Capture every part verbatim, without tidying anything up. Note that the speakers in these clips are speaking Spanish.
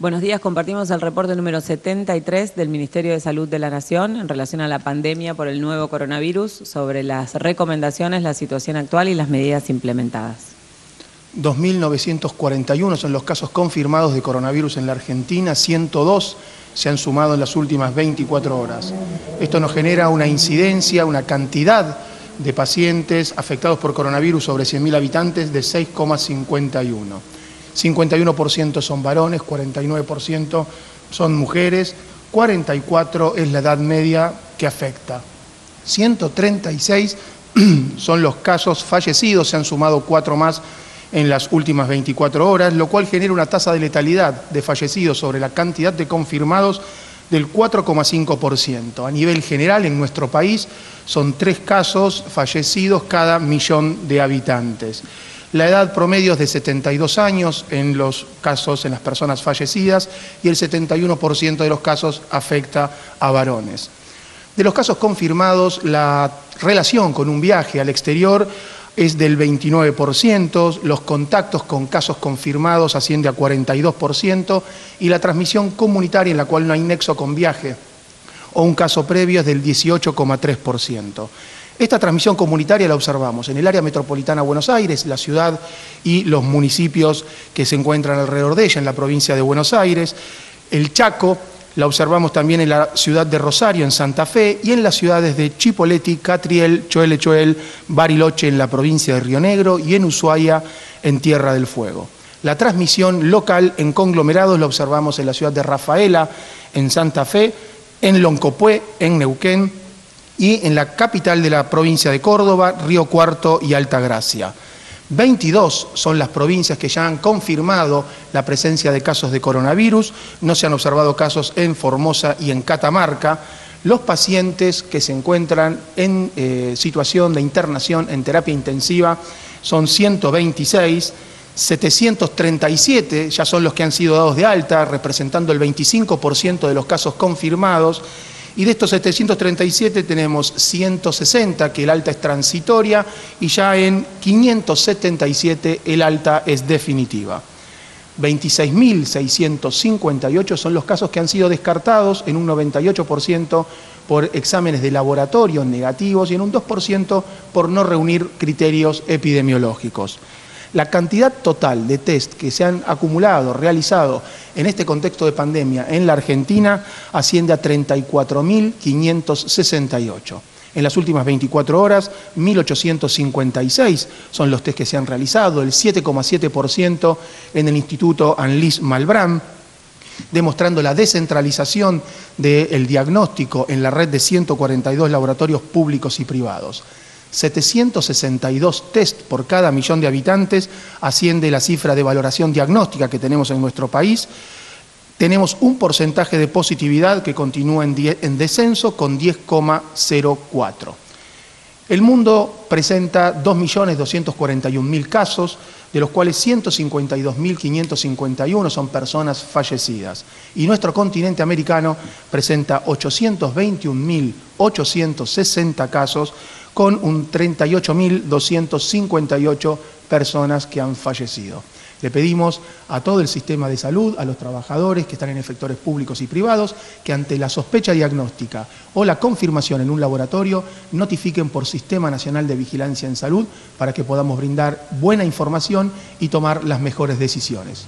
Buenos días, compartimos el reporte número setenta y tres del Ministerio de Salud de la Nación en relación a la pandemia por el nuevo coronavirus, sobre las recomendaciones, la situación actual y las medidas implementadas. dos mil novecientos cuarenta y uno son los casos confirmados de coronavirus en la Argentina, ciento dos se han sumado en las últimas veinticuatro horas. Esto nos genera una incidencia, una cantidad de pacientes afectados por coronavirus sobre cien mil habitantes de seis coma cincuenta y uno. cincuenta y uno por ciento son varones, cuarenta y nueve por ciento son mujeres, cuarenta y cuatro por ciento es la edad media que afecta. ciento treinta y seis son los casos fallecidos, se han sumado cuatro más en las últimas veinticuatro horas, lo cual genera una tasa de letalidad de fallecidos sobre la cantidad de confirmados del cuatro coma cinco por ciento. A nivel general, en nuestro país, son tres casos fallecidos cada millón de habitantes. La edad promedio es de setenta y dos años en los casos, en las personas fallecidas, y el setenta y uno por ciento de los casos afecta a varones. De los casos confirmados, la relación con un viaje al exterior es del veintinueve por ciento, los contactos con casos confirmados asciende a cuarenta y dos por ciento y la transmisión comunitaria en la cual no hay nexo con viaje o un caso previo es del dieciocho coma tres por ciento. Esta transmisión comunitaria la observamos en el área metropolitana de Buenos Aires, la ciudad y los municipios que se encuentran alrededor de ella, en la provincia de Buenos Aires, el Chaco. La observamos también en la ciudad de Rosario, en Santa Fe, y en las ciudades de Chipoleti, Catriel, Choel Choel, Bariloche en la provincia de Río Negro y en Ushuaia, en Tierra del Fuego. La transmisión local en conglomerados la observamos en la ciudad de Rafaela, en Santa Fe, en Loncopué, en Neuquén, y en la capital de la provincia de Córdoba, Río Cuarto y Altagracia. veintidós son las provincias que ya han confirmado la presencia de casos de coronavirus, no se han observado casos en Formosa y en Catamarca. Los pacientes que se encuentran en eh, situación de internación en terapia intensiva son ciento veintiséis, setecientos treinta y siete ya son los que han sido dados de alta, representando el veinticinco por ciento de los casos confirmados. Y de estos setecientos treinta y siete tenemos ciento sesenta, que el alta es transitoria, y ya en quinientos setenta y siete el alta es definitiva. veintiséis mil seiscientos cincuenta y ocho son los casos que han sido descartados en un noventa y ocho por ciento por exámenes de laboratorio negativos y en un dos por ciento por no reunir criterios epidemiológicos. La cantidad total de test que se han acumulado, realizado en este contexto de pandemia en la Argentina asciende a treinta y cuatro mil quinientos sesenta y ocho. En las últimas veinticuatro horas, mil ochocientos cincuenta y seis son los test que se han realizado, el siete coma siete por ciento en el Instituto Anlis Malbrán, demostrando la descentralización del diagnóstico en la red de ciento cuarenta y dos laboratorios públicos y privados. setecientos sesenta y dos test por cada millón de habitantes asciende la cifra de valoración diagnóstica que tenemos en nuestro país. Tenemos un porcentaje de positividad que continúa en, en descenso con diez coma cero cuatro. El mundo presenta dos millones doscientos cuarenta y un mil casos, de los cuales ciento cincuenta y dos mil quinientos cincuenta y uno son personas fallecidas. Y nuestro continente americano presenta ochocientos veintiún mil ochocientos sesenta casos, con un treinta y ocho mil doscientos cincuenta y ocho personas que han fallecido. Le pedimos a todo el sistema de salud, a los trabajadores que están en efectores públicos y privados, que ante la sospecha diagnóstica o la confirmación en un laboratorio, notifiquen por Sistema Nacional de Vigilancia en Salud para que podamos brindar buena información y tomar las mejores decisiones.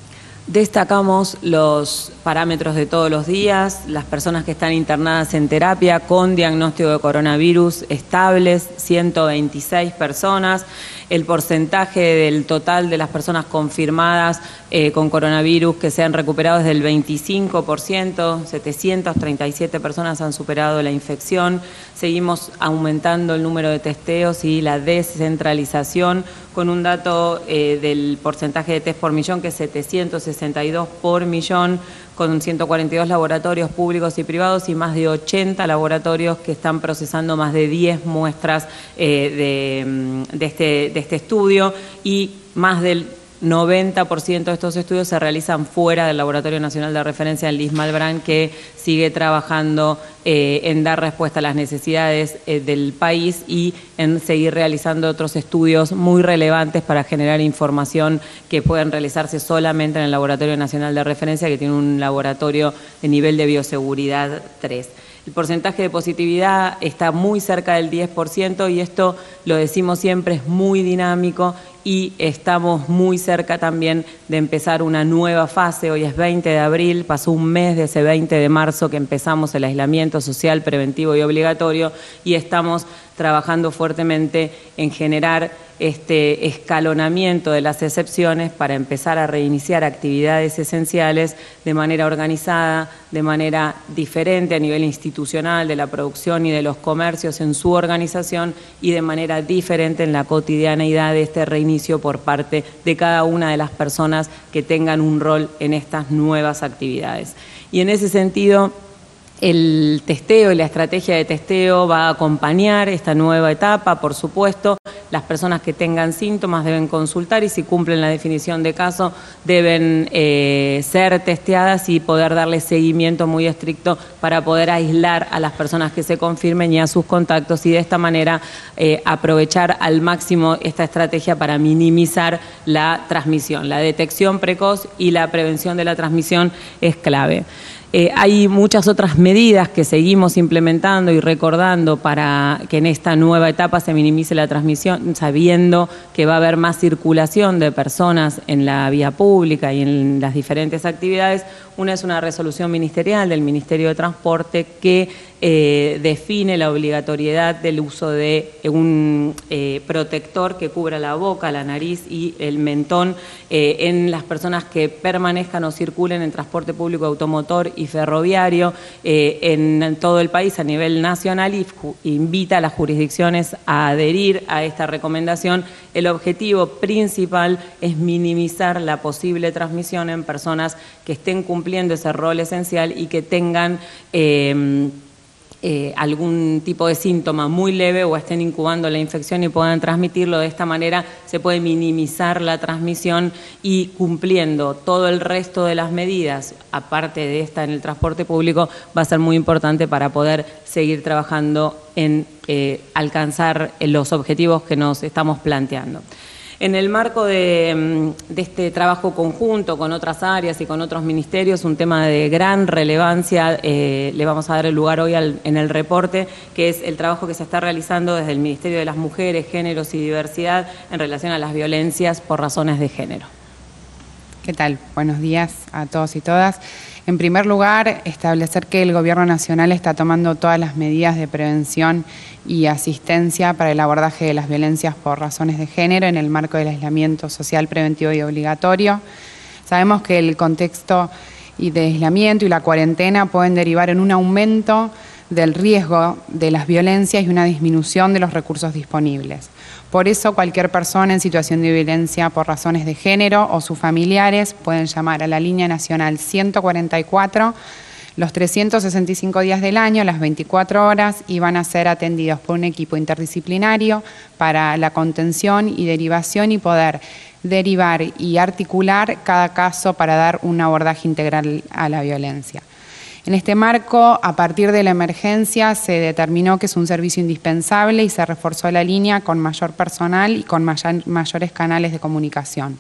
Destacamos los parámetros de todos los días, las personas que están internadas en terapia con diagnóstico de coronavirus estables, ciento veintiséis personas, el porcentaje del total de las personas confirmadas eh, con coronavirus que se han recuperado es del veinticinco por ciento, setecientas treinta y siete personas han superado la infección, seguimos aumentando el número de testeos y la descentralización con un dato eh, del porcentaje de test por millón que es setecientos sesenta y dos por millón, con ciento cuarenta y dos laboratorios públicos y privados y más de ochenta laboratorios que están procesando más de diez muestras eh, de, de, este, de este estudio y más del noventa por ciento de estos estudios se realizan fuera del Laboratorio Nacional de Referencia del Lismalbrán, que sigue trabajando eh, en dar respuesta a las necesidades eh, del país y en seguir realizando otros estudios muy relevantes para generar información que pueden realizarse solamente en el Laboratorio Nacional de Referencia, que tiene un laboratorio de nivel de bioseguridad tres. El porcentaje de positividad está muy cerca del diez por ciento y esto, lo decimos siempre, es muy dinámico y estamos muy cerca también de empezar una nueva fase. Hoy es veinte de abril, pasó un mes de ese veinte de marzo que empezamos el aislamiento social preventivo y obligatorio y estamos trabajando fuertemente en generar este escalonamiento de las excepciones para empezar a reiniciar actividades esenciales de manera organizada, de manera diferente a nivel institucional, de la producción y de los comercios en su organización y de manera diferente en la cotidianeidad de este reinicio por parte de cada una de las personas que tengan un rol en estas nuevas actividades. Y en ese sentido, el testeo y la estrategia de testeo va a acompañar esta nueva etapa, por supuesto. Las personas que tengan síntomas deben consultar y si cumplen la definición de caso deben eh, ser testeadas y poder darle seguimiento muy estricto para poder aislar a las personas que se confirmen y a sus contactos y de esta manera eh, aprovechar al máximo esta estrategia para minimizar la transmisión. La detección precoz y la prevención de la transmisión es clave. Eh, hay muchas otras medidas que seguimos implementando y recordando para que en esta nueva etapa se minimice la transmisión, sabiendo que va a haber más circulación de personas en la vía pública y en las diferentes actividades. Una es una resolución ministerial del Ministerio de Transporte que eh, define la obligatoriedad del uso de un eh, protector que cubra la boca, la nariz y el mentón eh, en las personas que permanezcan o circulen en transporte público automotor y ferroviario eh, en todo el país a nivel nacional y invita a las jurisdicciones a adherir a esta recomendación. El objetivo principal es minimizar la posible transmisión en personas que estén cumpliendo ese rol esencial y que tengan eh, eh, algún tipo de síntoma muy leve o estén incubando la infección y puedan transmitirlo. De esta manera se puede minimizar la transmisión y cumpliendo todo el resto de las medidas, aparte de esta en el transporte público, va a ser muy importante para poder seguir trabajando en eh, alcanzar los objetivos que nos estamos planteando. En el marco de, de este trabajo conjunto con otras áreas y con otros ministerios, un tema de gran relevancia, eh, le vamos a dar el lugar hoy al, en el reporte, que es el trabajo que se está realizando desde el Ministerio de las Mujeres, Géneros y Diversidad en relación a las violencias por razones de género. ¿Qué tal? Buenos días a todos y todas. En primer lugar, establecer que el Gobierno Nacional está tomando todas las medidas de prevención y asistencia para el abordaje de las violencias por razones de género en el marco del aislamiento social preventivo y obligatorio. Sabemos que el contexto y de aislamiento y la cuarentena pueden derivar en un aumento del riesgo de las violencias y una disminución de los recursos disponibles. Por eso, cualquier persona en situación de violencia por razones de género o sus familiares pueden llamar a la línea nacional ciento cuarenta y cuatro los trescientos sesenta y cinco días del año, las veinticuatro horas, y van a ser atendidos por un equipo interdisciplinario para la contención y derivación y poder derivar y articular cada caso para dar un abordaje integral a la violencia. En este marco, a partir de la emergencia, se determinó que es un servicio indispensable y se reforzó la línea con mayor personal y con mayor, mayores canales de comunicación.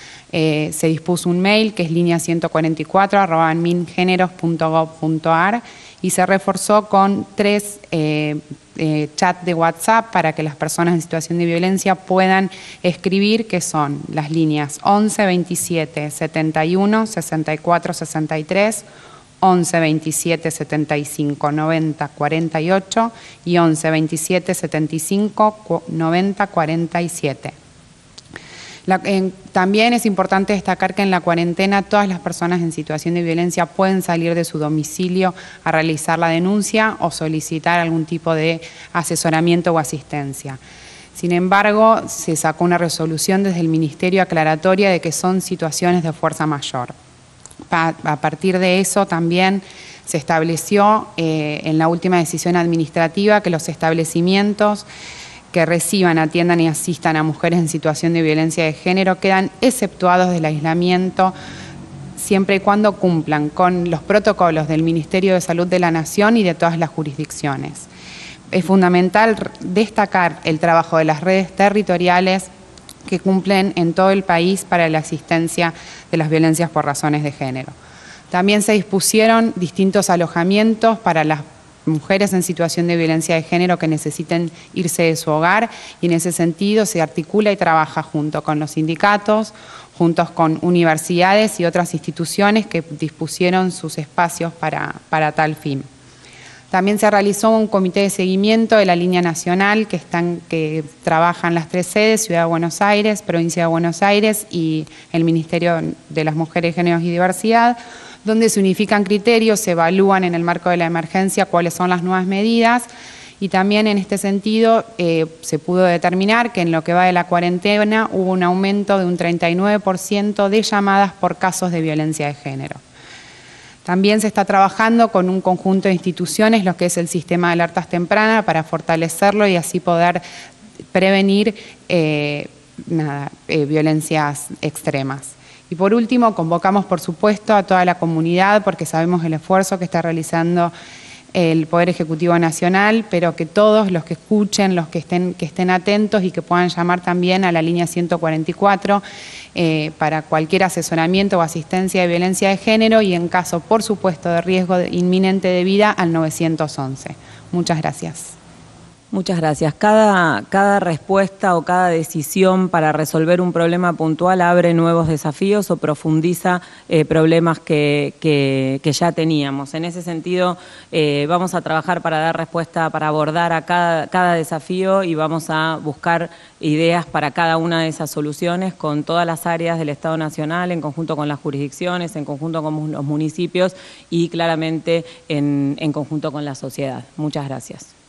Eh, se dispuso un mail que es línea ciento cuarenta y cuatro arroba mingeneros punto gob punto ar y se reforzó con tres eh, eh, chats de WhatsApp para que las personas en situación de violencia puedan escribir, que son las líneas once veintisiete setenta y uno sesenta y cuatro sesenta y tres, once veintisiete setenta y cinco noventa cuarenta y ocho y once veintisiete setenta y cinco noventa cuarenta y siete. La, eh, también es importante destacar que en la cuarentena todas las personas en situación de violencia pueden salir de su domicilio a realizar la denuncia o solicitar algún tipo de asesoramiento o asistencia. Sin embargo, se sacó una resolución desde el Ministerio aclaratoria de que son situaciones de fuerza mayor. A partir de eso también se estableció eh, en la última decisión administrativa que los establecimientos que reciban, atiendan y asistan a mujeres en situación de violencia de género quedan exceptuados del aislamiento siempre y cuando cumplan con los protocolos del Ministerio de Salud de la Nación y de todas las jurisdicciones. Es fundamental destacar el trabajo de las redes territoriales que cumplen en todo el país para la asistencia de las violencias por razones de género. También se dispusieron distintos alojamientos para las mujeres en situación de violencia de género que necesiten irse de su hogar, y en ese sentido se articula y trabaja junto con los sindicatos, juntos con universidades y otras instituciones que dispusieron sus espacios para, para tal fin. También se realizó un comité de seguimiento de la línea nacional que, están, que trabajan las tres sedes, Ciudad de Buenos Aires, Provincia de Buenos Aires y el Ministerio de las Mujeres, Géneros y Diversidad, donde se unifican criterios, se evalúan en el marco de la emergencia cuáles son las nuevas medidas, y también en este sentido eh, se pudo determinar que en lo que va de la cuarentena hubo un aumento de un treinta y nueve por ciento de llamadas por casos de violencia de género. También se está trabajando con un conjunto de instituciones, lo que es el sistema de alertas tempranas, para fortalecerlo y así poder prevenir eh, nada, eh, violencias extremas. Y por último, convocamos por supuesto a toda la comunidad, porque sabemos el esfuerzo que está realizando el Poder Ejecutivo Nacional, pero que todos los que escuchen, los que estén, que estén atentos y que puedan llamar también a la línea ciento cuarenta y cuatro eh, para cualquier asesoramiento o asistencia de violencia de género, y en caso, por supuesto, de riesgo inminente de vida, al novecientos once. Muchas gracias. Muchas gracias. Cada, cada respuesta o cada decisión para resolver un problema puntual abre nuevos desafíos o profundiza eh, problemas que, que, que ya teníamos. En ese sentido, eh, vamos a trabajar para dar respuesta, para abordar a cada, cada desafío, y vamos a buscar ideas para cada una de esas soluciones con todas las áreas del Estado Nacional, en conjunto con las jurisdicciones, en conjunto con los municipios y claramente en, en conjunto con la sociedad. Muchas gracias.